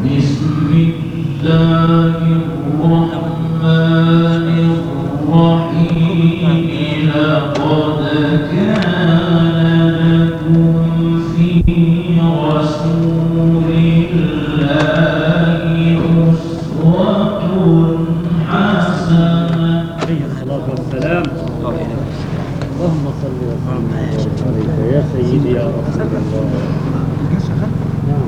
بسم الله الرحمن الرحيم لقد كان لكم في رسول الله أسوة حسنة. عليه الصلاة والسلام. اللهم صل وسلم عليك يا سيدي يا رسول الله. نعم.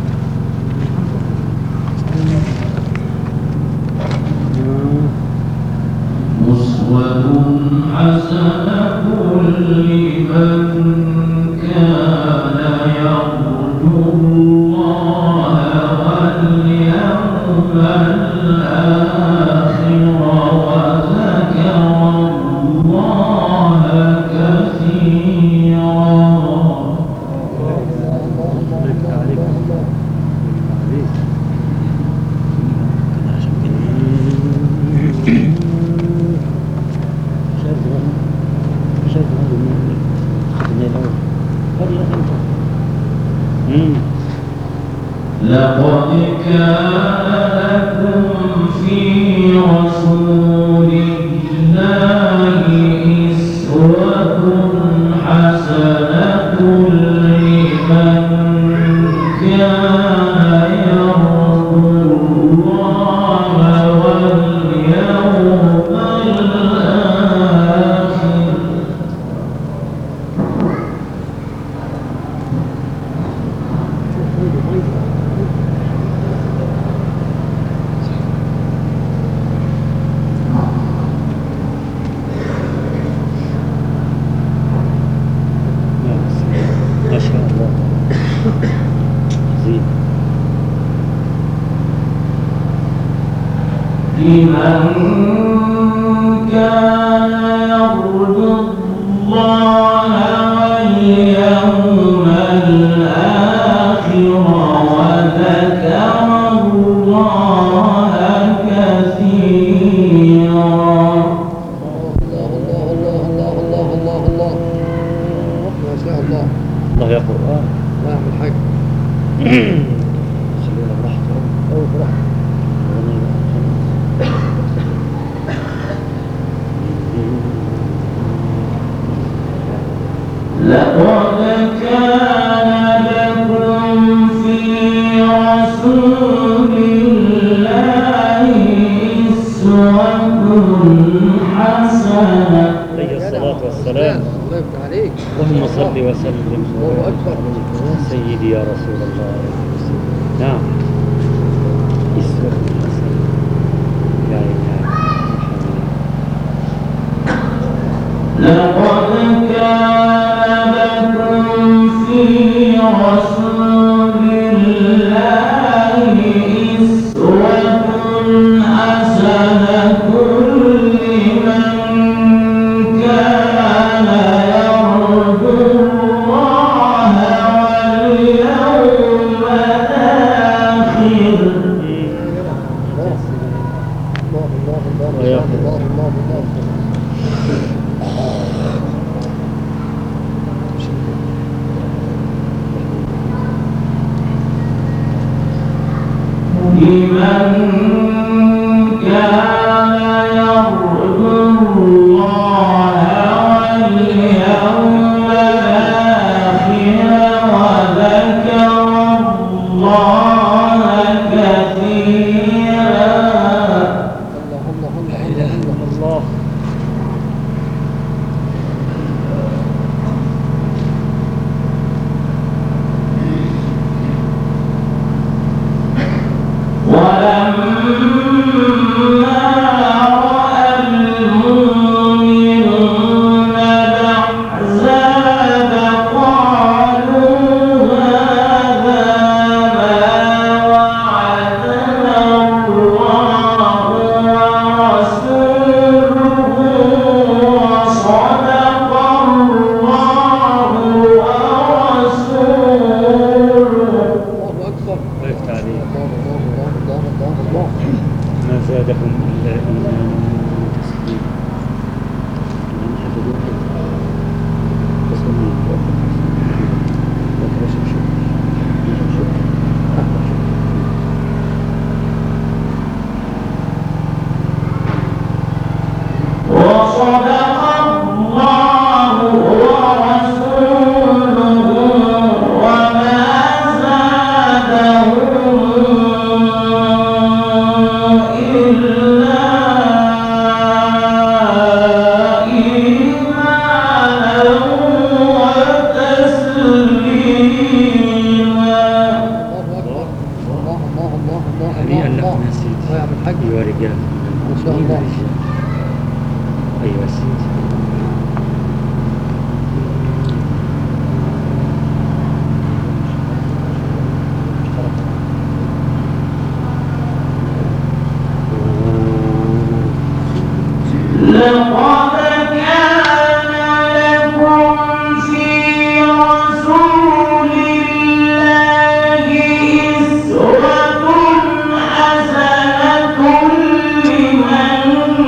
أسوة حسنة لمن كان يرجو الله واليوم الآخر وذكر الله كثيرا. لقد كان لكم في رسول الله أسوة حسنة لمن كان يرجو الله واليوم الآخر. ما شاء الله. زين. لمن كان يرجو الله واليوم الآخر وذكر الله كثيرا. الله يا قرآن. الله يعمل حاجة. خلينا براحته. براحته. لقد كان لكم في رسول الله أسوة حسنة. عليه الصلاة والسلام. الله يفتح عليك. اللهم صل وسلم الله أكبر. يا سيدي يا رسول الله. نعم. أسوة حسنة. لا إله لقد كان لكم في رسول الله أسوة حسنة لمن كان يرجو الله واليوم الآخر. لمن كان يرجو الله واليوم الآخر وذكر الله كثيرا. لا إله إلا الله. ولما رأى المؤمنون الأحزاب قالوا هذا ما وعدنا الله ورسوله وصدق الله ورسوله. الله أكبر. الله يفتح عليك. الله. ما زادهم إلا إيمانا وتسليما. من حفظوا تسليما. الله الله هنيئا الله لكم يا سيدي. الله يا عم الحاج. أيها الرجال. ما شاء الله. أيوة يا سيدي. لقد كان لكم في رسول الله أسوة حسنة لمن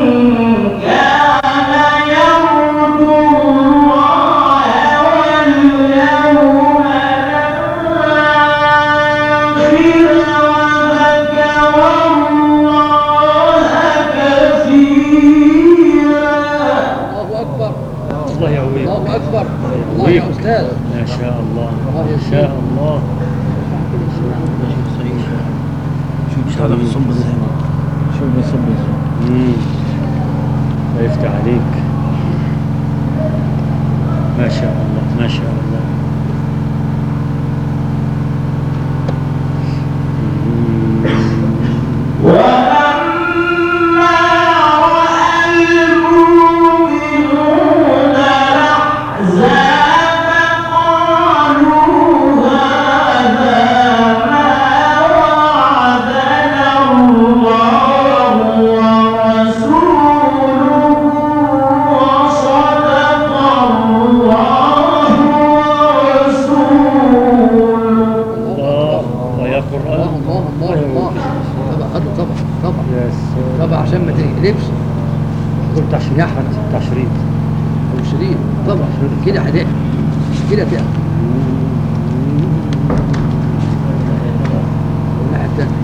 كان يرجو الله واليوم الآخر وذكر الله كثيرا. الله أكبر. الله يقويك. الله أكبر. الله يا أستاذ. ما شاء الله. الله ما يسلمك. شاء الله. شو هذا بيصب ازاي؟ شو بيصب ازاي؟ الله يفتح عليك. ما شاء الله ما شاء الله. ولما رأى المؤمنون الأحزاب قالوا هذا ما وعدنا الله ورسوله وصدق الله ورسوله. الله. يا قرآن. الله الله الله. طبعا خده طبعا طبعا يا سلام. طبعا عشان ما تقلبش. قلت تشريط. تشريط. أو شريط طبعا كده هتقلب كده تقلب. والناحية التانية.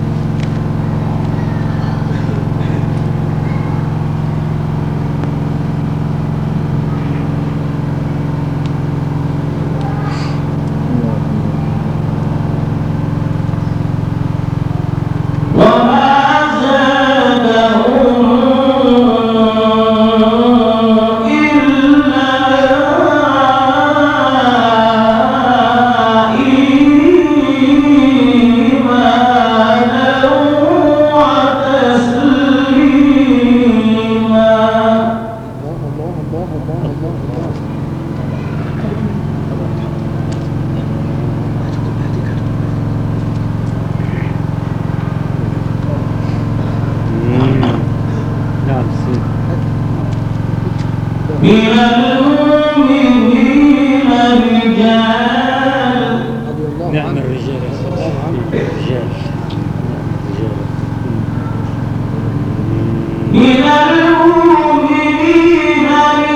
وما زادهم إلا إيمانا وتسليما. الله الله الله الله الله الله. نعم سيدي. من المؤمنين رجال رضي الله نعم عنه. الرجال يا سلام. الرجال. من المؤمنين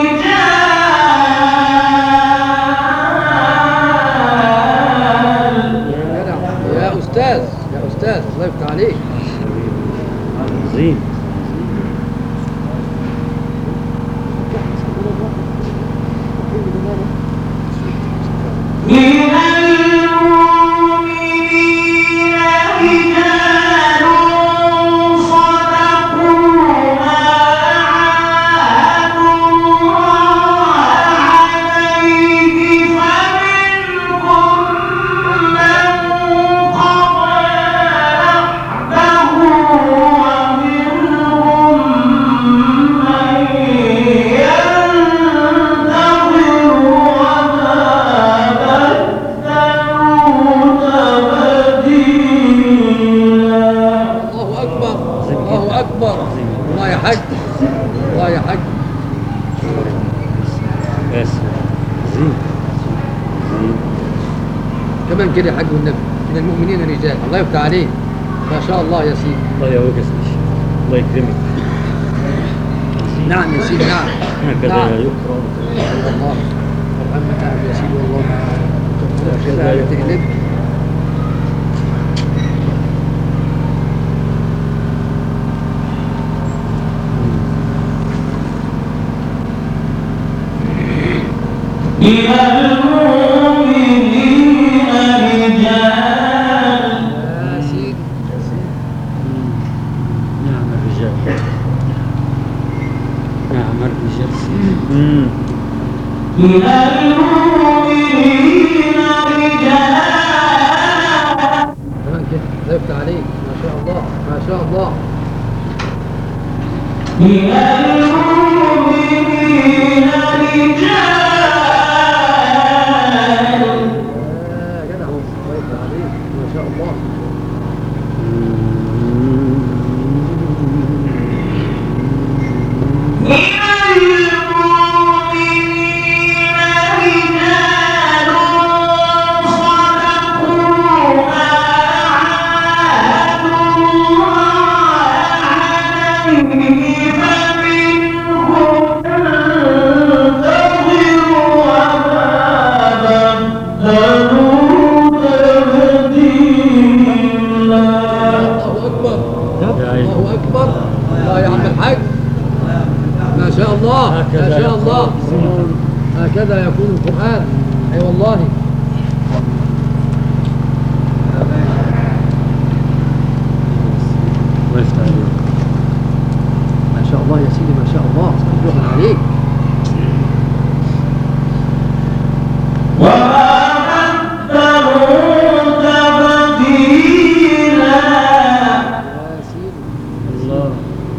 رجال يا أستاذ يا أستاذ الله يفتح عليك. عظيم. من المؤمنين رجال صدقوا ما عاهدوا الله عليه فمنهم من قضى نحبه ومنهم من ينتظر وما الله أكبر. الله أكبر. الله يا حاج. الله يا حاج. يا سلام. عظيم. عظيم. كمان كده يا حاج والنبي. من المؤمنين رجال. الله يفتح عليك. ما شاء الله يا سيدي. الله يقويك يا سيدي. الله يكرمك. نعم يا سيدي نعم. هكذا نعم. يقرأ. الله. ارحمنا نعم يا سيدي والله. هكذا لا يقرأ. تقلب. من المؤمنين رجال يا سيدي يا سيدي. نعم الرجال. نعم الرجال. من المؤمنين رجال كمان كده الله يفتح عليك. ما شاء الله ما شاء الله. من المؤمنين رجال يا جدع الله يفتح عليك ما شاء الله. من المؤمنين رجال صدقوا ما عاهدوا الله عليه فمنهم منتصر وما بدلوا تبديلا. الله أكبر يا عيني. الله أكبر. لا يا عم الحاج ما شاء الله ما هكذا شاء الله. يكون. هكذا يكون القرآن. أي والله. الله يفتح عليك. ما شاء الله يا سيدي ما شاء الله. شكرا عليك. وما بدلوا تبديلا. يا سيدي الله.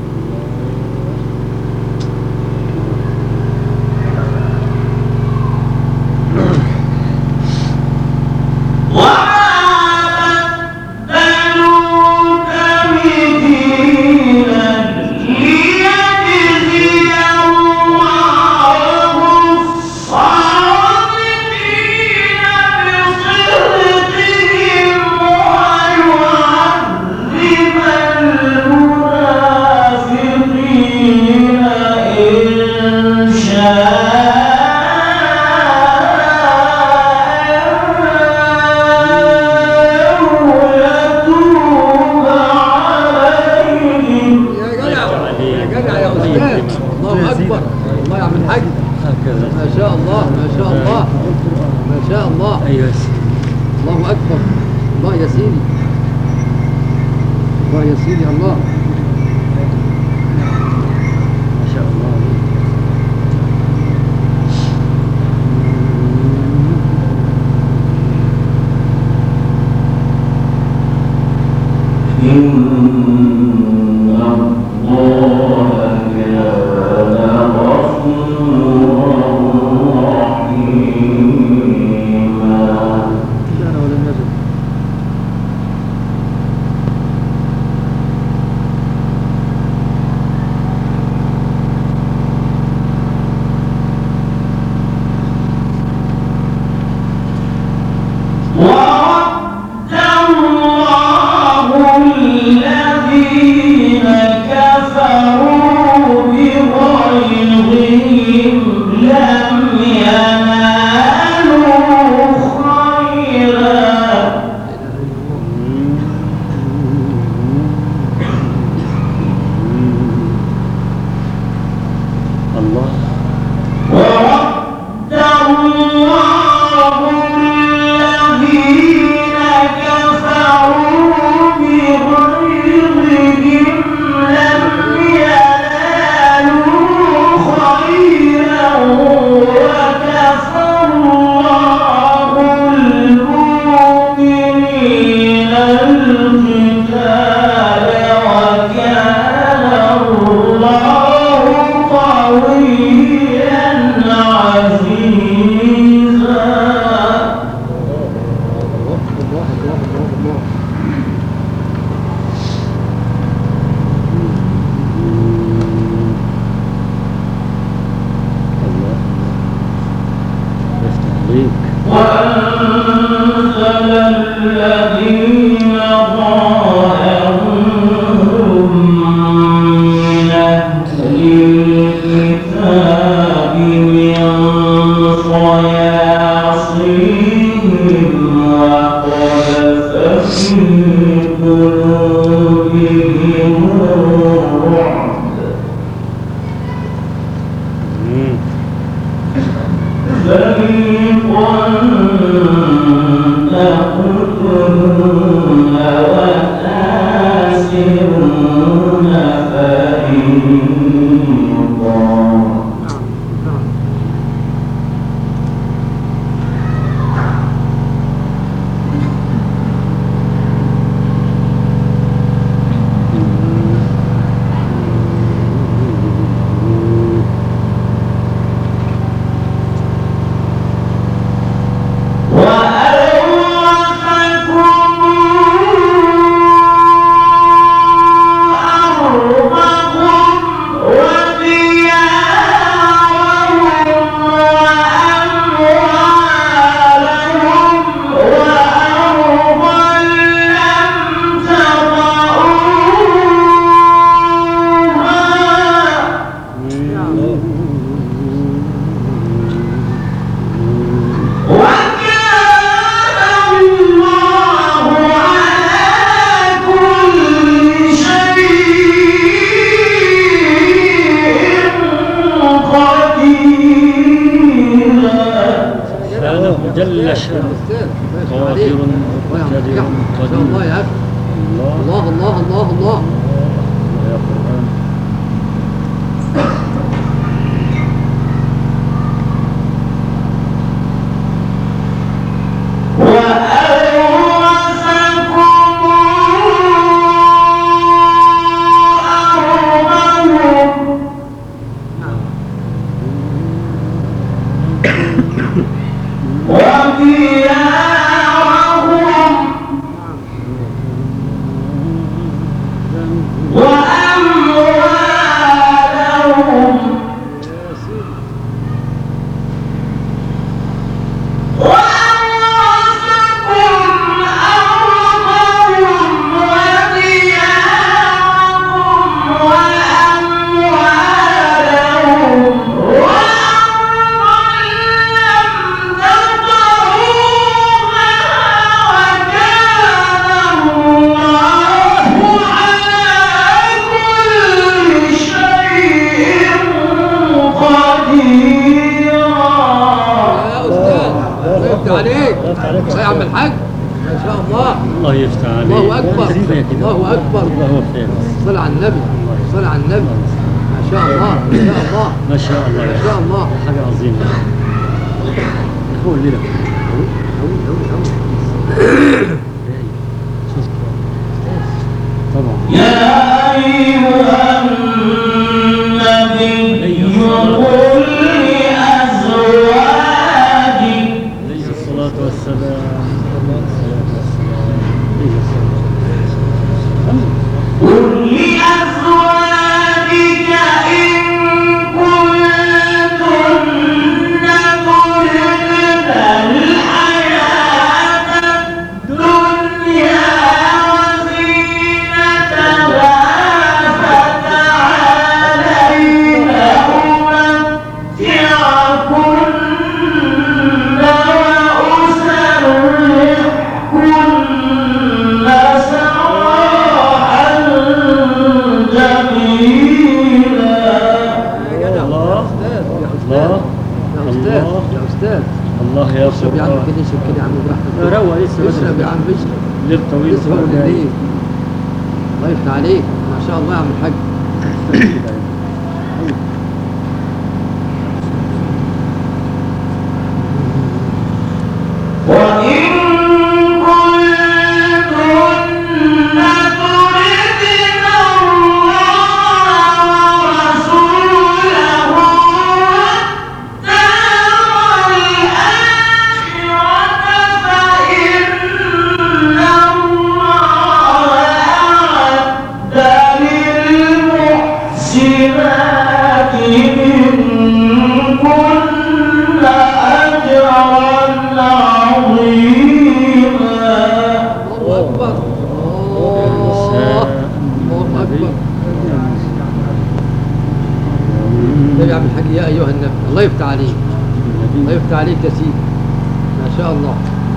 يا جدع يا أستاذ. الله أكبر. الله يا عم الحاج. هكذا. ما شاء الله ما شاء الله ما شاء الله. ايوه يا سيدي. الله أكبر. الله يا سيدي الله يا سيدي الله. ما شاء الله. إن الله كان غفورا رحيما. كان ولم يزل. ورد الله الذين كفروا بغيظهم لم ينالوا خيرا. الله. ورد الله الذين كفروا بغيظهم لم ينالوا خيرا وكفى الله المؤمنين القتال وكان الله قويا عزيزا. الله الله الله الله. الله. يفتح عليك. وأنزل الذين ظاهرهم من أهل الكتاب من صياصيهم وقذف في قلوبهم الرعب فريقا تقتلون وتأسرون فريقا. أكبر. الله خير. صل على النبي، صل على النبي. ما شاء الله، ما شاء الله، ما شاء الله ما شاء الله. حاجة عظيمة. هو الليلة طبعا. يا أيها النبي قل لأزواجك عليه الصلاة والسلام. قل لأزواجك إن كنتن تردن الحياة الدنيا وزينتها فتعالين أمتعكن وأسرحكن سراحا جميلا. الله الله يا أستاذ، يا أستاذ. الله يا اشرب يا عم سلطان. كده، اشرب كده يا عم براحتك. روق لسه اشرب يا عم، اشرب. ليل طويل اسهر الليل. الله يفتح عليك، ما شاء الله يا عم الحاج. وإن كنتن تردن الله ورسوله والدار الآخرة فإن الله أعد للمحسنات منكن أجرا عظيما. الله أكبر. الله أكبر. طيب يا عم الحاج، يا أيها النبي، الله يفتح عليك، الله يفتح عليك يا سيدي. ما شاء الله.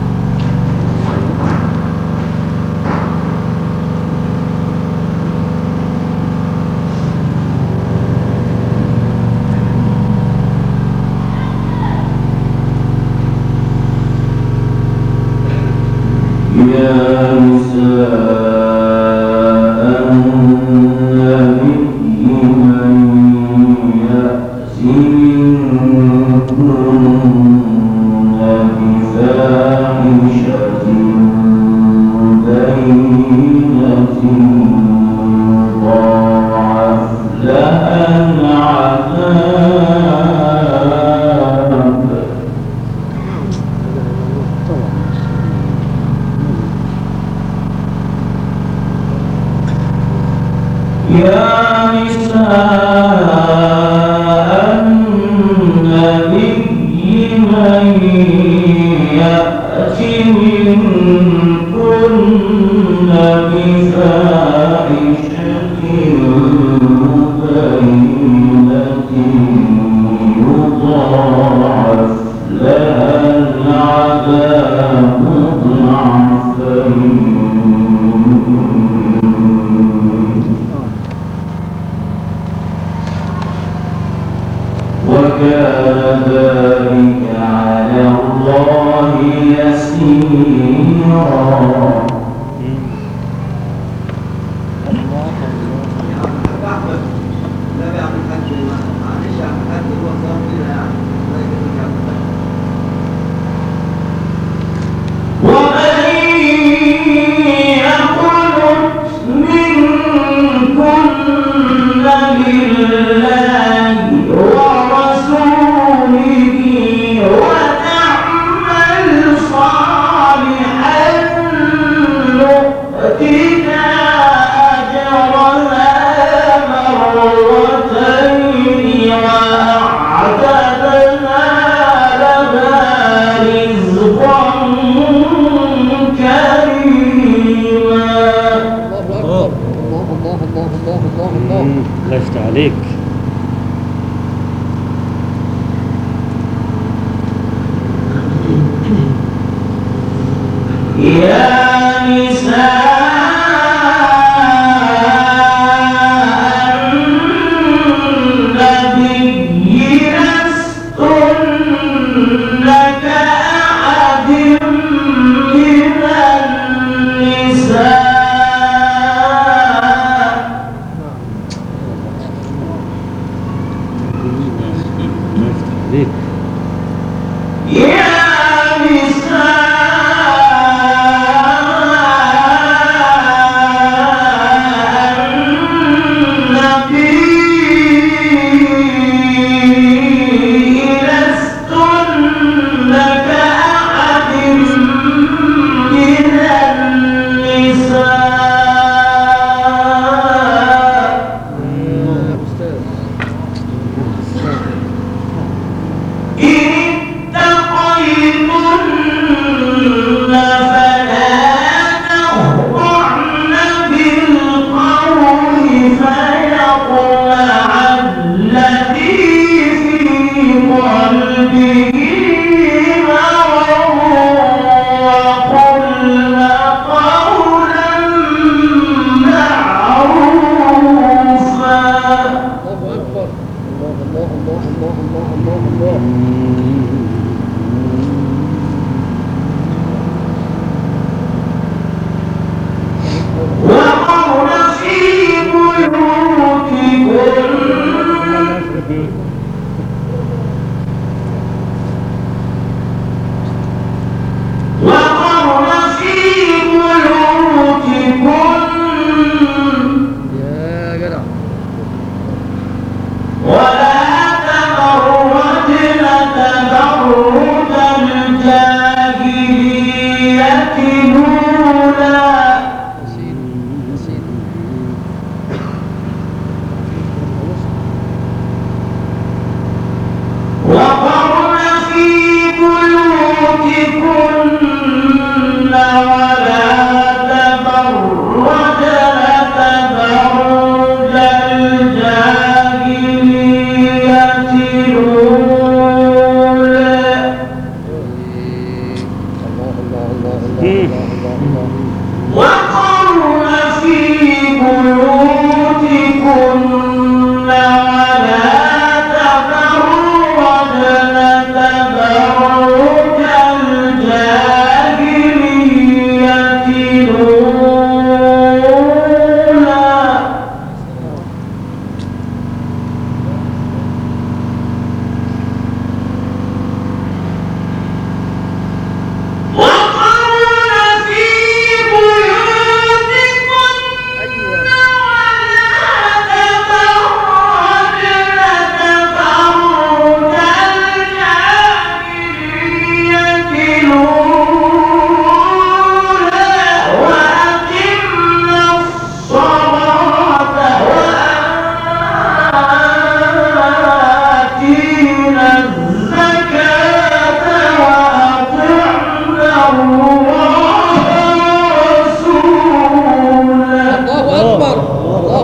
يا نساء النبي من يأت منكن بفاحشة مبينة ضاعف لها العذاب. يا نساء النبي من يأت منكن بفاحشة مبينة يضاعف لها العذاب ضعفين وكان ذلك على الله يسيرا. ومن يقنت منكن لله ورسوله وتعمل صالحا نؤتها أجرها مرتين وأعتدنا لها رزقا كريما. الله أكبر. الله الله الله الله الله الله. الله يفتح عليك. يا نساء النبي لستن كأحد من النساء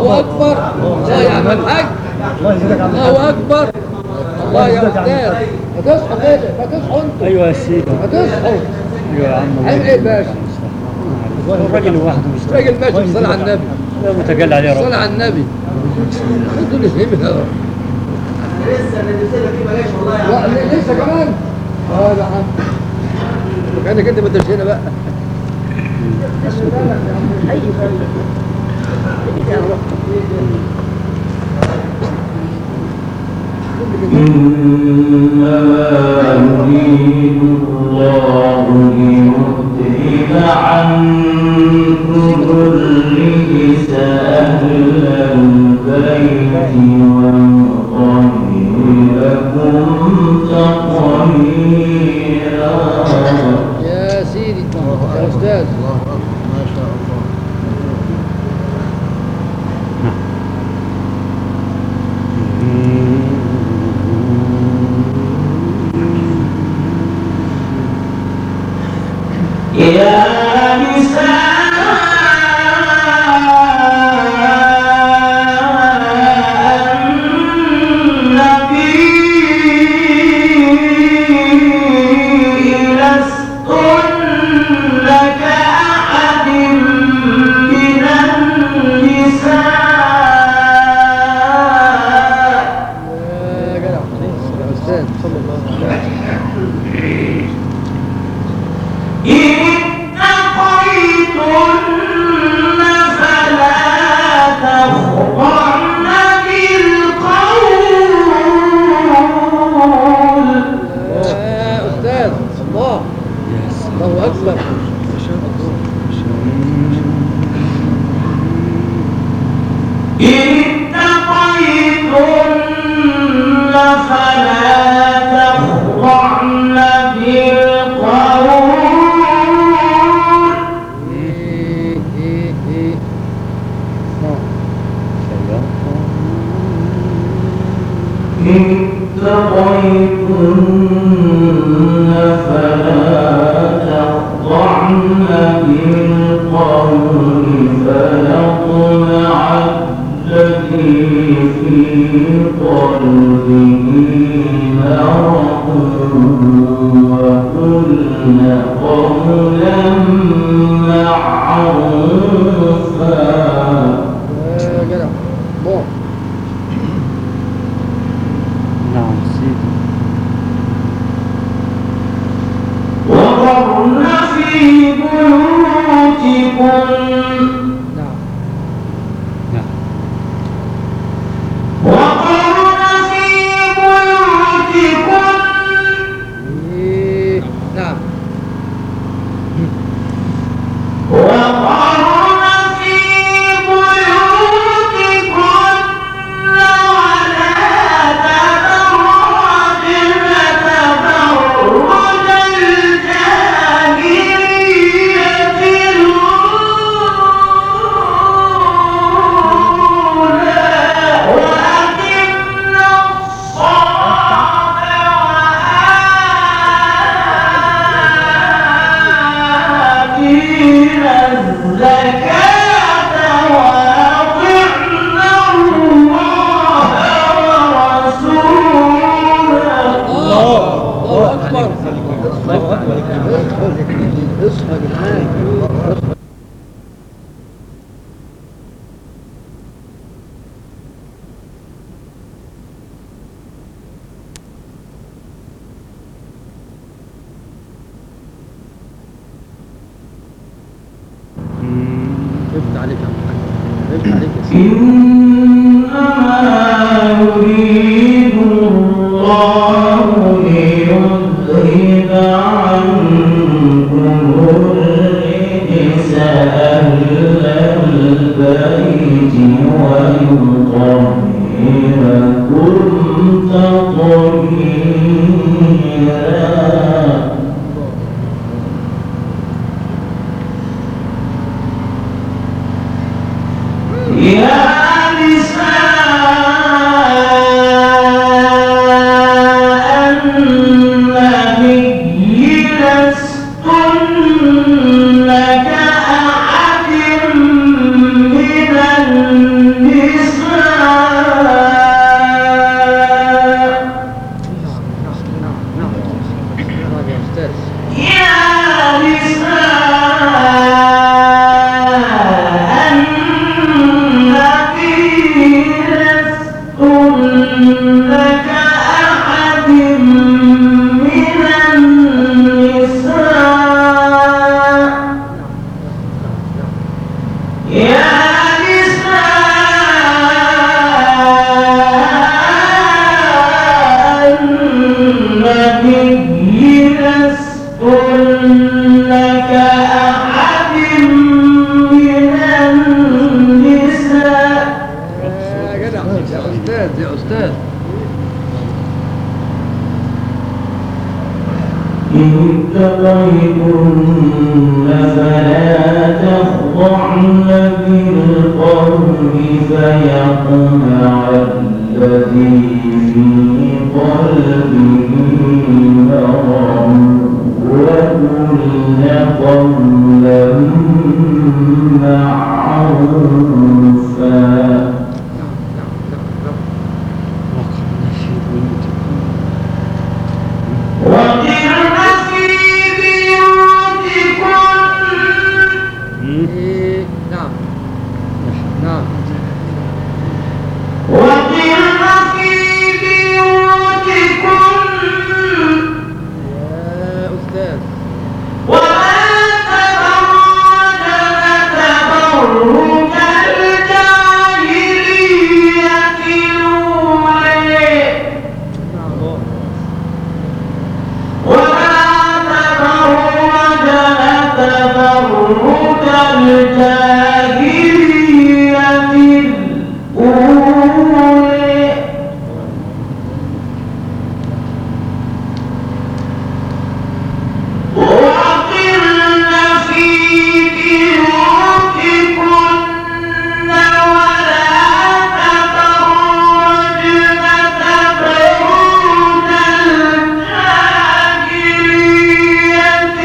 الله اكبر. الله يا عم الحاج. الله اكبر. الله يا استاذ. هتصحوا كده، هتصحوا انتوا. ايوه يا سيدي. هتصحوا. ايوه يا عم. عامل ايه باشا؟ الراجل لوحده مش راجل ماشي بالصلاة على النبي. لا متجلى عليه رب. الصلاة على النبي. انتوا اللي فهمنا. لسه اللي نزلنا فيه بلاش والله يا عم. لا لسه كمان. يا عم. كانك انت ما انتش هنا بقى. إنما يريد الله ليذهب عنكم الرجس أهل البيت ويطهركم تطهيرا. يا سيدي يا استاذ. ما شاء الله. يا نساء النبي لستن كأحد من النساء. يا جدع يا استاذ صلى الله عليه وسلم. إن اتقيتن فلا تخضعن بالقول. يا استاذ الله. الله اكبر. إن اتقيتن فلا تخضعن بالقول. إن اتقيتن فلا تخضعن بالقول فيطمع الذي في قلبه مرض وقلن قولا معروفا. يا جدع الله. نعم سيدي. وقرن في بيوتكن نعم. نعم. وقرن في بيوتكن نعم. وقرن في بيوتكن ولا تبرجن تبرج الجاهلية الأولى وأقمنا الصلاة وآتينا الزكاة وأطعنا الله ورسوله. الله اكبر. اصحى يا جدعان. افتح عليك يا محمد. افتح عليك يا سيدي. إنما يريد الله ليذهب عنكم الرجس أهل البيت ويطهركم تطهيرا. يا نساء النبي لستن كأحد من النساء أستاذ يا أستاذ. إن اتقيتن فلا تخضعن بالقول فيطمع الذي في قلبه مرض وقلن قولا معروفا. وقرن في بيوتكن إيه، نعم نعم. وقرن في بيوتكن يا أستاذ. ولا تبرجن تبرج الجاهلية الأولى ولا تبرجن تبرج الجاهلية الأولى وقرن في بيوتكن ولا تبرجن تبرج الجاهلية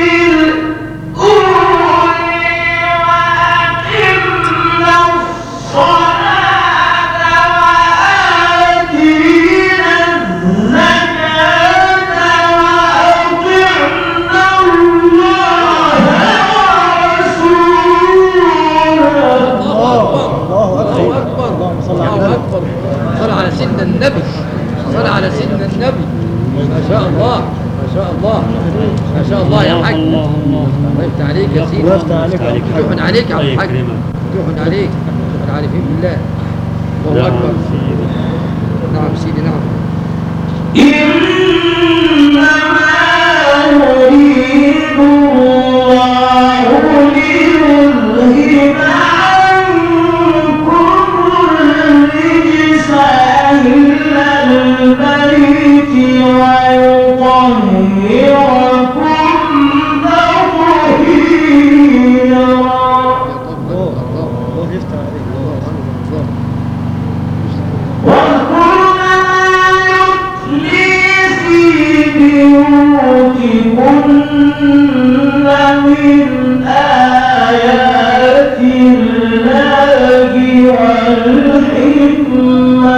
الأولى وأقمنا الصلاة وآتينا الزكاة وأطعنا الله ورسوله. الله أكبر. الله أكبر. صل على سيدنا النبي. صل على سيدنا النبي. ما شاء الله ما شاء الله ما شاء الله يا حاج. الله يفتح عليك يا سيدي. يفتح عليك يا حاج. يفتح عليك يا عم الحاج. الله يكرمك. يفتح عليك. يفتح عارفين بالله. الله أكبر. نعم سيدي نعم. إنما يريد الله ليذهب عنكم الرجس أهل البيت ويطهركم تطهيرا. الله يفتح عليك. واذكرن ما يتلي في بيوتكن من آيات الله والحكمة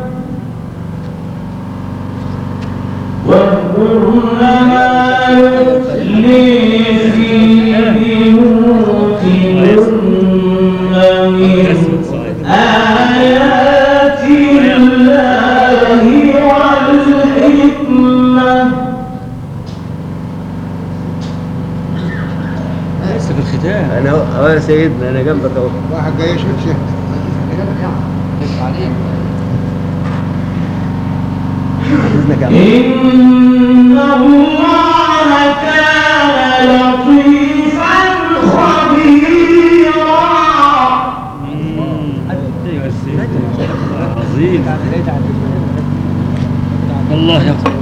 واذكرن ما يتلي في بيوتكن من آيات الله والحكمة. لسه في الختام. انا يا سيدنا انا جنبك اهو. واحد جاي يشهد شهد. يفتح عليك. باذنك يا عم. إن الله كان لطيفا خبيرا. ايوه السيد عظيم. الله يغفر.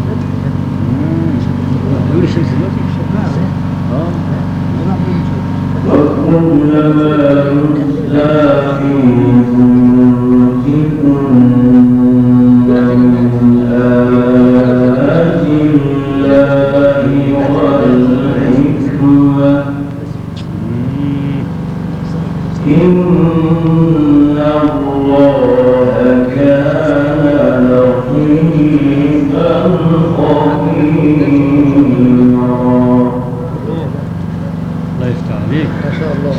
يقول الشمس دلوقتي واذكرن ما يتلى في بيوتكن من آيات الله والحكمة إن الله كان لطيفا خبيرا. الله يفتح عليك. ما شاء الله.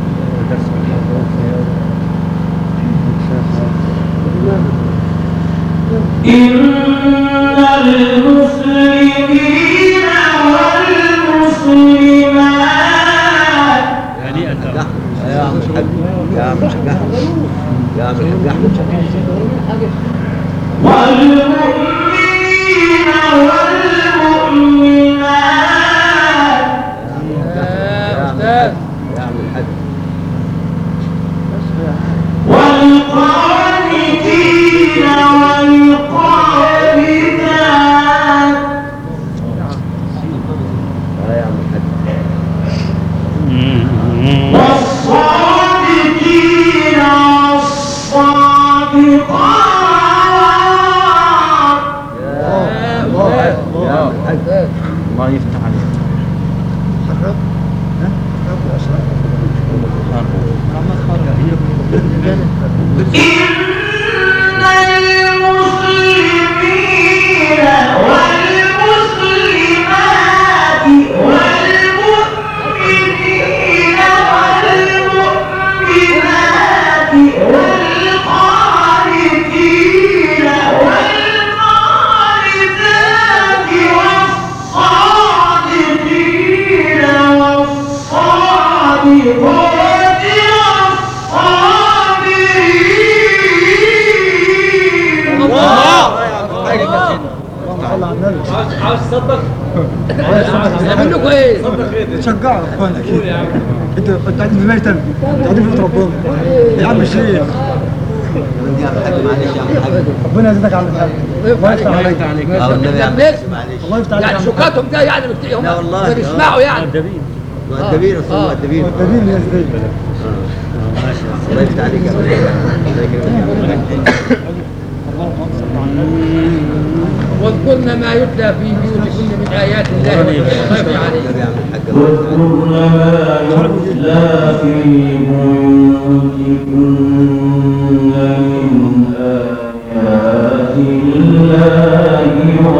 إن المسلمين والمسلمات هنيئا يا عم الحاج يا عم الحاج يا عم الحاج والمؤمنين والمؤمنات يا أستاذ. يا عم الحاج والقانتين المسلمين والمسلمات والمؤمنين والمؤمنات والقانتين والقانتات والصادقين والصادقات عاوز تصدق؟ اعمل لكم ايه؟ تشجعوا اخوانا اكيد انتوا قاعدين في ميتم قاعدين في ربنا يا عم الشيخ يا عم الحاج معلش يا عم الحاج ربنا يزيدك يا عم الحاج الله يفتح عليك والنبي يا عم الحاج معلش الله يفتح عليك يعني شكاتهم ده يعني هم لا والله. بيسمعوا يعني مؤدبين اصلا مؤدبين مؤدبين يا زيد الله يفتح عليك يا عم الحاج الله يكرمك يا عم الحاج واذكرن ما يتلى في بيوتكن من ايات الله والحكمة عليه. النبي يا عم الحاج الله يفتح عليك واذكرن ما يتلى في بيوتكن من آيات الله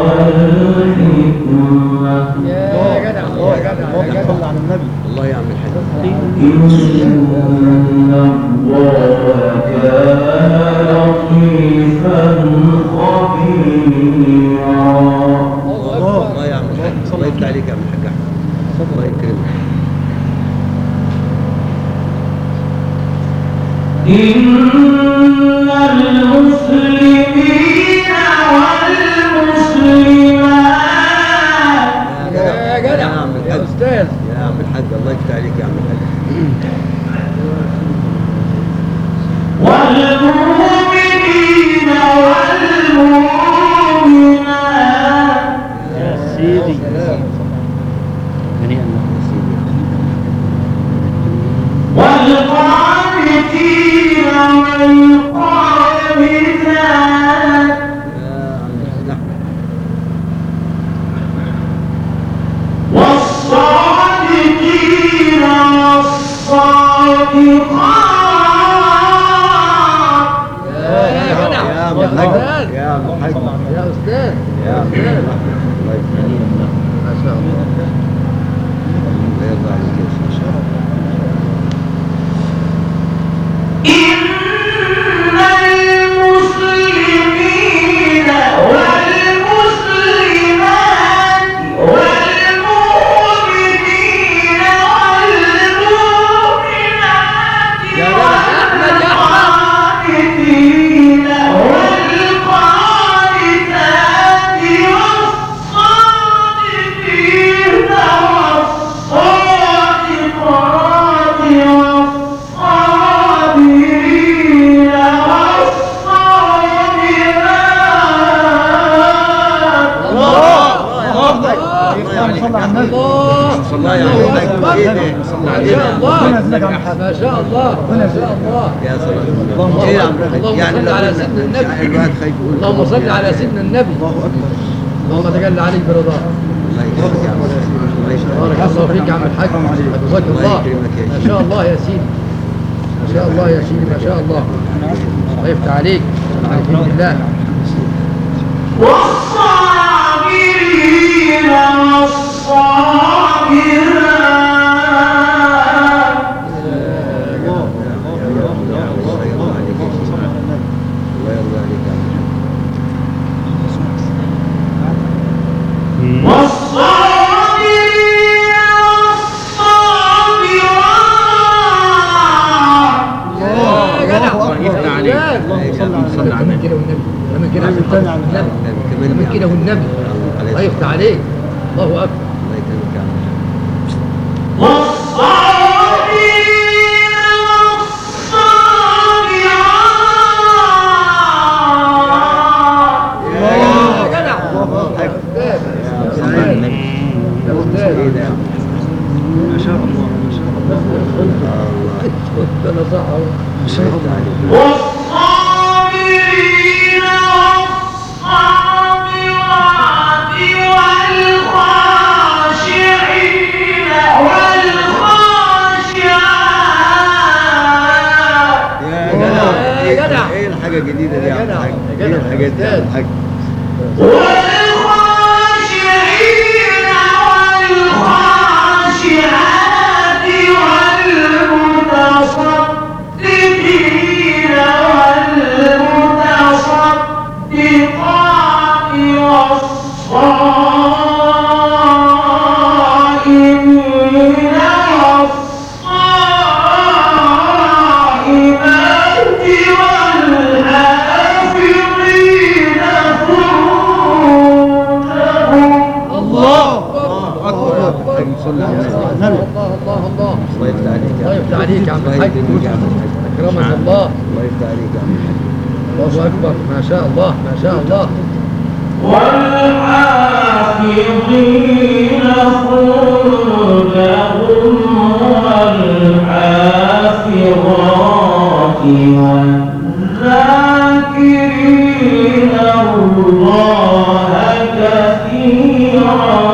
والحكمة يا جدع يا جدع يا جدع صلى على النبي الله يا عم الحاج إن الله كان لطيفا خبيرا الله يا عم الحاج الله يفتح عليك يا عم الحاج احمد الله يكرمك إن المسلمين والمسلمات يا جدع يا عم يا الحاج استاذ يا عم الحاج الله يفتح عليك يا عم الحاج والمؤمنين والمؤمنات يا سيدي هنيئا لك يا سيدي والقانتين والقانتات يا عم الحاج احمد والصادقين والصادقات يا جدع يا عم الحاج يا عم الحاج يا استاذ يا عم الحاج الله يفتح عليك ما شاء الله الله يرضى عليك يا شيخ إن المسلمين والمسلمات والمؤمنين والمؤمنات يا جدع يا احمد يا احمد والقانتين والقانتات والصادقين والصادقات والصابرين والصابرات الله يا عم الحاج ايه ده صلى علينا ما شاء الله ما شاء الله ما شاء الله يا صلاة الله ايه يا عم الحاج اللهم يعني صل لو على قلنا سيدنا النبي. الواحد خايف يقول اللهم صل على سيدنا النبي الله اكبر اللهم تجلى عليك برضاه الله يكرمك يا عم الحاج الله يشفيك بارك الله فيك يا عم الحاج حفظك الله الله يكرمك يا ما شيخ. شاء الله يا سيدي ما شاء الله يا سيدي ما شاء الله الله يفتح عليك على دين الله والصابرين والصابرات الله يرضى عليك يا شيخ الله يرضى عليك يا عم الحاج والصابرين والصابرات يا جدع يفتح عليك اللهم صل على من كده والنبي من كده النبي الثاني على النبي كمان من كده والنبي الله يفتح عليك الله اكبر الله يكرمك يا عم الحاج والصابرين والصابرات يا جدع يا استاذ يا استاذ ايه ده يا عم ما شاء الله ما شاء الله ده انا صح اهو ما شاء الله والصابرين والصابرات والقانتين يا جدع. ايه الحاجة الجديدة دي يا عم جدع. الحاج؟ يا ايه جدع. الحاجات دي يا عم الحاج؟ والخاشعين والخاشعات والمتصدقين والمتصدقات والصائمين والصائمات والحافظين فروجهم الله أكبر يا عم الحاج صلى على النبي. الله الله الله يفتح عليك الله يفتح عليك يا عم الله الحاج يهديك يا عم الحاج. اكرمك الله الله يفتح عليك يا عم الحاج. الله اكبر ما شاء الله ما شاء الله والحافظين فروجهم والحافظات والذاكرين الله كثيرا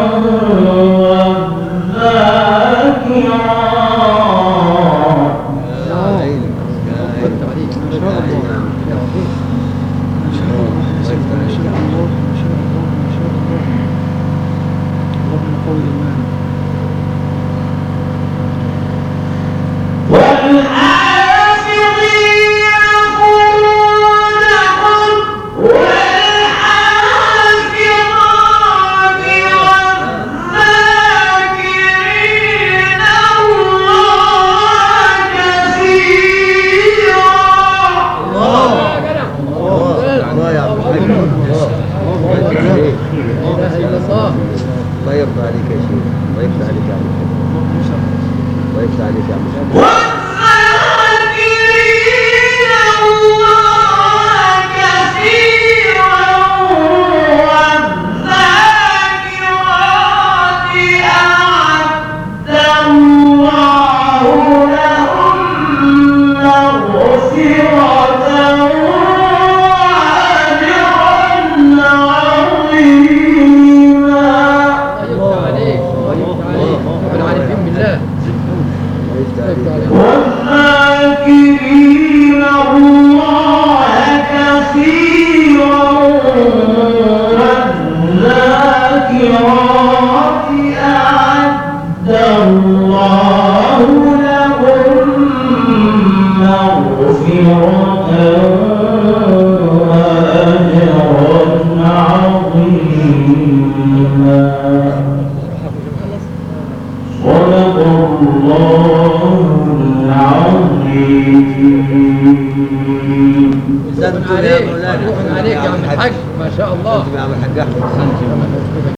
والذاكرات يا عيني يا عيني. يفتح عليك ما شاء الله. يا عظيم ما شاء الله ما شاء الله ما شاء الله ما شاء الله ما شاء الله اللهم قوي الايمان والحافظين فروجهم والحافظات والذاكرين الله كثيرا الله يا جدع الله يا عم الحاج. الله يفتح عليك. لا اله الا الله الله يرضى عليك يا شيخ. الله يفتح عليك يا عم الحاج. الله يفتح عليك يا عم الحاج. والذاكرين الله كثيرا والذاكرات أعد الله لهم مغفرة وأجرا عظيما الله يفتح عليك الله يفتح عليك رب العارفين بالله الله يفتح عليك يا عم. والذاكرين الله كثيرا والذاكرات أعد الله لهم مغفرة وأجرا عظيما صدق الله العظيم أحسنتم يا عليك مولانا. عليك يا عم الحاج ما شاء الله أحسنتم يا عم الحاج أحمد. الله يكرمك